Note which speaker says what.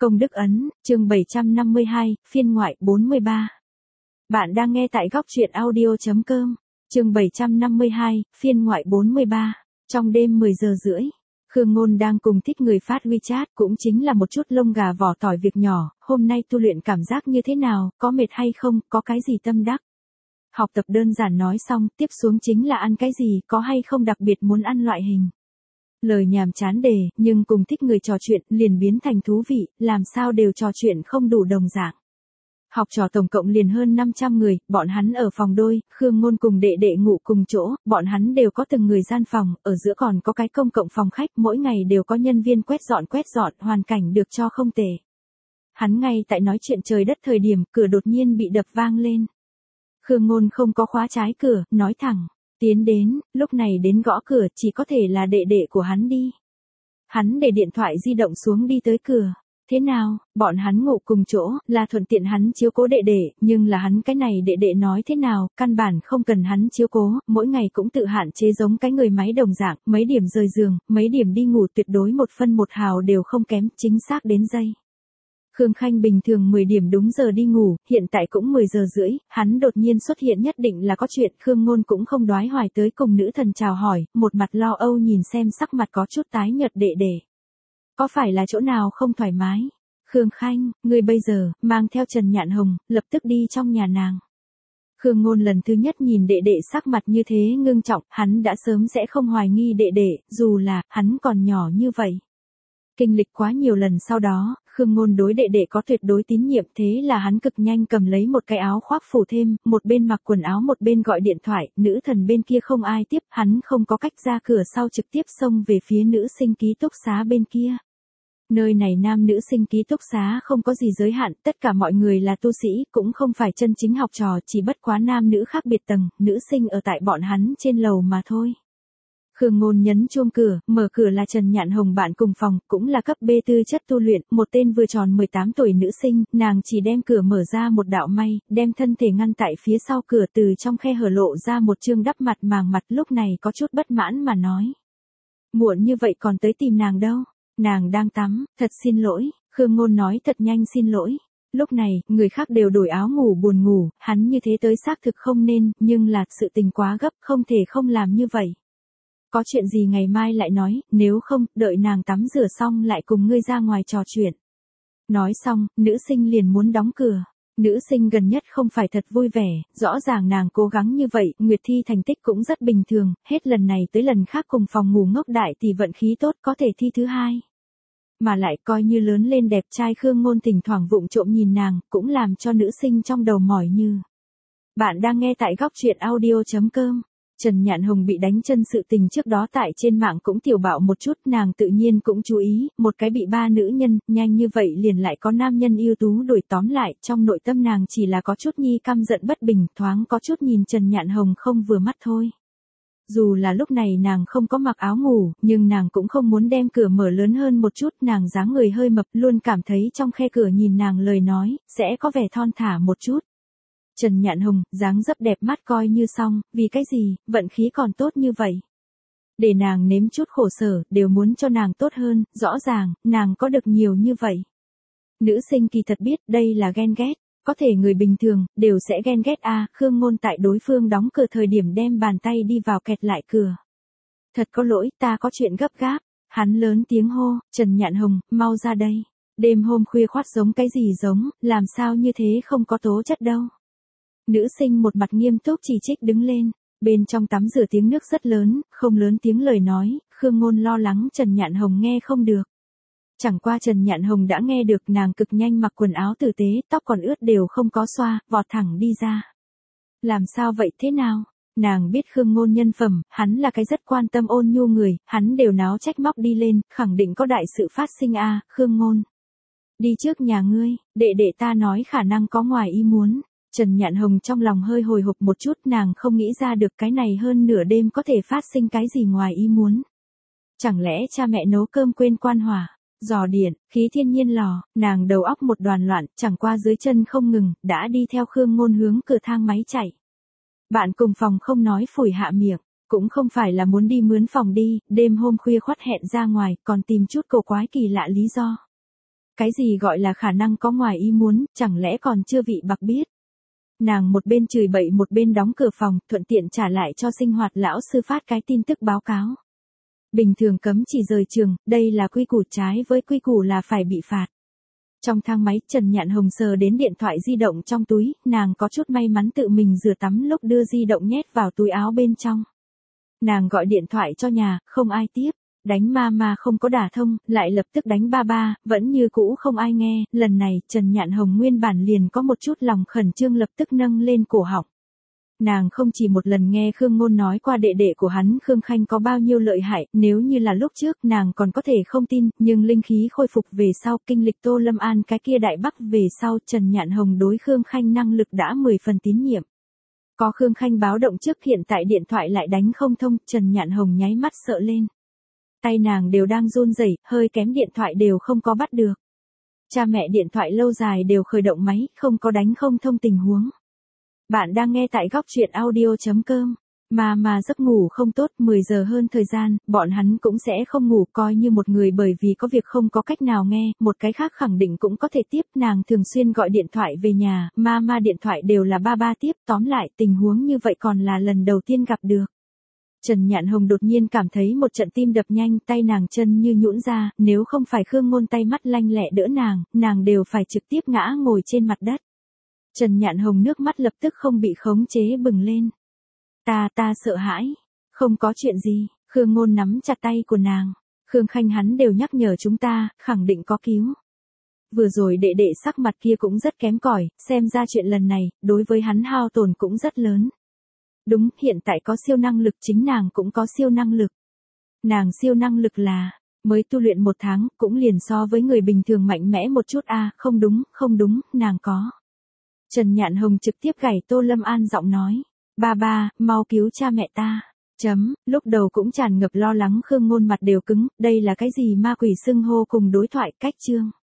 Speaker 1: Công đức ấn, chương 752, phiên ngoại 43. Bạn đang nghe tại góc truyện audio.com, chương 752, phiên ngoại 43. Trong đêm 10 giờ rưỡi, Khương Ngôn đang cùng thích người phát WeChat, cũng chính là một chút lông gà vỏ tỏi việc nhỏ, hôm nay tu luyện cảm giác như thế nào, có mệt hay không, có cái gì tâm đắc. Học tập đơn giản nói xong, tiếp xuống chính là ăn cái gì, có hay không đặc biệt muốn ăn loại hình. Lời nhàm chán đề, nhưng cùng thích người trò chuyện, liền biến thành thú vị, làm sao đều trò chuyện không đủ đồng dạng. Học trò tổng cộng liền hơn 500 người, bọn hắn ở phòng đôi, Khương Ngôn cùng đệ đệ ngủ cùng chỗ, bọn hắn đều có từng người gian phòng, ở giữa còn có cái công cộng phòng khách, mỗi ngày đều có nhân viên quét dọn, hoàn cảnh được cho không tệ. Hắn ngay tại nói chuyện trời đất thời điểm, cửa đột nhiên bị đập vang lên. Khương Ngôn không có khóa trái cửa, nói thẳng. Tiến đến, lúc này đến gõ cửa chỉ có thể là đệ đệ của hắn đi. Hắn để điện thoại di động xuống đi tới cửa. Thế nào, bọn hắn ngủ cùng chỗ, là thuận tiện hắn chiếu cố đệ đệ, nhưng là hắn cái này đệ đệ nói thế nào, căn bản không cần hắn chiếu cố, mỗi ngày cũng tự hạn chế giống cái người máy đồng dạng, mấy điểm rời giường, mấy điểm đi ngủ tuyệt đối 1 phân 1 hào đều không kém, chính xác đến giây. Khương Khanh bình thường 10 điểm đúng giờ đi ngủ, hiện tại cũng 10 giờ rưỡi, hắn đột nhiên xuất hiện nhất định là có chuyện, Khương Ngôn cũng không đoái hoài tới cùng nữ thần chào hỏi, một mặt lo âu nhìn xem sắc mặt có chút tái nhợt đệ đệ. Có phải là chỗ nào không thoải mái? Khương Khanh, ngươi bây giờ, mang theo Trần Nhạn Hồng, lập tức đi trong nhà nàng. Khương Ngôn lần thứ nhất nhìn đệ đệ sắc mặt như thế ngưng trọng, hắn đã sớm sẽ không hoài nghi đệ đệ, dù là, hắn còn nhỏ như vậy. Kinh lịch quá nhiều lần sau đó, Khương Ngôn đối đệ đệ có tuyệt đối tín nhiệm, thế là hắn cực nhanh cầm lấy một cái áo khoác phủ thêm, một bên mặc quần áo một bên gọi điện thoại, nữ thần bên kia không ai tiếp, hắn không có cách ra cửa sau trực tiếp xông về phía nữ sinh ký túc xá bên kia. Nơi này nam nữ sinh ký túc xá không có gì giới hạn, tất cả mọi người là tu sĩ, cũng không phải chân chính học trò, chỉ bất quá nam nữ khác biệt tầng, nữ sinh ở tại bọn hắn trên lầu mà thôi. Khương Ngôn nhấn chuông cửa, mở cửa là Trần Nhạn Hồng bạn cùng phòng, cũng là cấp B tư chất tu luyện, một tên vừa tròn 18 tuổi nữ sinh, nàng chỉ đem cửa mở ra một đạo may, đem thân thể ngăn tại phía sau cửa, từ trong khe hở lộ ra một trương đắp mặt màng mặt, lúc này có chút bất mãn mà nói. Muộn như vậy còn tới tìm nàng đâu, nàng đang tắm, thật xin lỗi, Khương Ngôn nói thật nhanh xin lỗi. Lúc này, người khác đều đổi áo ngủ buồn ngủ, hắn như thế tới xác thực không nên, nhưng là sự tình quá gấp, không thể không làm như vậy. Có chuyện gì ngày mai lại nói, nếu không, đợi nàng tắm rửa xong lại cùng ngươi ra ngoài trò chuyện. Nói xong, nữ sinh liền muốn đóng cửa. Nữ sinh gần nhất không phải thật vui vẻ, rõ ràng nàng cố gắng như vậy, Nguyệt thi thành tích cũng rất bình thường, hết lần này tới lần khác cùng phòng ngủ ngốc đại thì vận khí tốt có thể thi thứ 2. Mà lại coi như lớn lên đẹp trai, Khương Ngôn thỉnh thoảng vụng trộm nhìn nàng, cũng làm cho nữ sinh trong đầu mỏi như. Bạn đang nghe tại góc truyện audio.com. Trần Nhạn Hồng bị đánh chân sự tình trước đó tại trên mạng cũng tiểu bạo một chút, nàng tự nhiên cũng chú ý, một cái bị 3 nữ nhân, nhanh như vậy liền lại có nam nhân ưu tú đuổi tóm lại, trong nội tâm nàng chỉ là có chút nhi căm giận bất bình, thoáng có chút nhìn Trần Nhạn Hồng không vừa mắt thôi. Dù là lúc này nàng không có mặc áo ngủ, nhưng nàng cũng không muốn đem cửa mở lớn hơn một chút, nàng dáng người hơi mập, luôn cảm thấy trong khe cửa nhìn nàng lời nói, sẽ có vẻ thon thả một chút. Trần Nhạn Hồng, dáng dấp đẹp mắt coi như xong, vì cái gì, vận khí còn tốt như vậy. Để nàng nếm chút khổ sở, đều muốn cho nàng tốt hơn, rõ ràng, nàng có được nhiều như vậy. Nữ sinh kỳ thật biết, đây là ghen ghét, có thể người bình thường, đều sẽ ghen ghét Khương Ngôn tại đối phương đóng cửa thời điểm đem bàn tay đi vào kẹt lại cửa. Thật có lỗi, ta có chuyện gấp gáp, hắn lớn tiếng hô, Trần Nhạn Hồng, mau ra đây. Đêm hôm khuya khoắt giống cái gì giống, làm sao như thế không có tố chất đâu. Nữ sinh một mặt nghiêm túc chỉ trích đứng lên, bên trong tắm rửa tiếng nước rất lớn, không lớn tiếng lời nói, Khương Ngôn lo lắng Trần Nhạn Hồng nghe không được. Chẳng qua Trần Nhạn Hồng đã nghe được, nàng cực nhanh mặc quần áo tử tế, tóc còn ướt đều không có xoa, vọt thẳng đi ra. Làm sao vậy thế nào? Nàng biết Khương Ngôn nhân phẩm, hắn là cái rất quan tâm ôn nhu người, hắn đều náo trách móc đi lên, khẳng định có đại sự phát sinh Khương Ngôn. Đi trước nhà ngươi, đệ ta nói khả năng có ngoài ý muốn. Trần Nhạn Hồng trong lòng hơi hồi hộp một chút, nàng không nghĩ ra được cái này hơn nửa đêm có thể phát sinh cái gì ngoài ý muốn. Chẳng lẽ cha mẹ nấu cơm quên quan hỏa, dò điện, khí thiên nhiên lò, nàng đầu óc một đoàn loạn, chẳng qua dưới chân không ngừng, đã đi theo Khương Ngôn hướng cửa thang máy chạy. Bạn cùng phòng không nói phủi hạ miệng, cũng không phải là muốn đi mướn phòng đi, đêm hôm khuya khoắt hẹn ra ngoài, còn tìm chút cổ quái kỳ lạ lý do. cái gì gọi là khả năng có ngoài ý muốn, chẳng lẽ còn chưa vị bạc biết. Nàng một bên chửi bậy một bên đóng cửa phòng, thuận tiện trả lại cho sinh hoạt lão sư phát cái tin tức báo cáo. Bình thường cấm chỉ rời trường, đây là quy củ, trái với quy củ là phải bị phạt. Trong thang máy, Trần Nhạn Hồng sờ đến điện thoại di động trong túi, nàng có chút may mắn tự mình rửa tắm lúc đưa di động nhét vào túi áo bên trong. Nàng gọi điện thoại cho nhà, không ai tiếp. Đánh mama không có đả thông, lại lập tức đánh ba, vẫn như cũ không ai nghe. Lần này, Trần Nhạn Hồng nguyên bản liền có một chút lòng khẩn trương lập tức nâng lên cổ họng. Nàng không chỉ một lần nghe Khương Ngôn nói qua đệ đệ của hắn Khương Khanh có bao nhiêu lợi hại, nếu như là lúc trước nàng còn có thể không tin, nhưng linh khí khôi phục về sau, kinh lịch Tô Lâm An cái kia đại bắc về sau, Trần Nhạn Hồng đối Khương Khanh năng lực đã 10 phần tín nhiệm. Có Khương Khanh báo động trước, hiện tại điện thoại lại đánh không thông, Trần Nhạn Hồng nháy mắt sợ lên. Tay nàng đều đang run rẩy, hơi kém điện thoại đều không có bắt được. Cha mẹ điện thoại lâu dài đều khởi động máy, không có đánh không thông tình huống. Bạn đang nghe tại góc truyện audio.com. Mà giấc ngủ không tốt, 10 giờ hơn thời gian, bọn hắn cũng sẽ không ngủ, coi như một người bởi vì có việc không có cách nào nghe, một cái khác khẳng định cũng có thể tiếp. Nàng thường xuyên gọi điện thoại về nhà, mà điện thoại đều là ba tiếp, tóm lại tình huống như vậy còn là lần đầu tiên gặp được. Trần Nhạn Hồng đột nhiên cảm thấy một trận tim đập nhanh, tay nàng chân như nhũn ra, nếu không phải Khương Ngôn tay mắt lanh lẹ đỡ nàng đều phải trực tiếp ngã ngồi trên mặt đất. Trần Nhạn Hồng nước mắt lập tức không bị khống chế bừng lên. Ta sợ hãi. Không có chuyện gì, Khương Ngôn nắm chặt tay của nàng. Khương Khanh hắn đều nhắc nhở chúng ta, khẳng định có cứu. Vừa rồi đệ đệ sắc mặt kia cũng rất kém cỏi, xem ra chuyện lần này, đối với hắn hao tổn cũng rất lớn. Đúng, hiện tại có siêu năng lực, chính nàng cũng có siêu năng lực. Nàng siêu năng lực là, mới tu luyện 1 tháng, cũng liền so với người bình thường mạnh mẽ một chút không đúng, nàng có. Trần Nhạn Hồng trực tiếp gảy Tô Lâm An giọng nói, ba, mau cứu cha mẹ ta. Lúc đầu cũng tràn ngập lo lắng, Khương Ngôn mặt đều cứng, đây là cái gì ma quỷ xưng hô cùng đối thoại cách chương.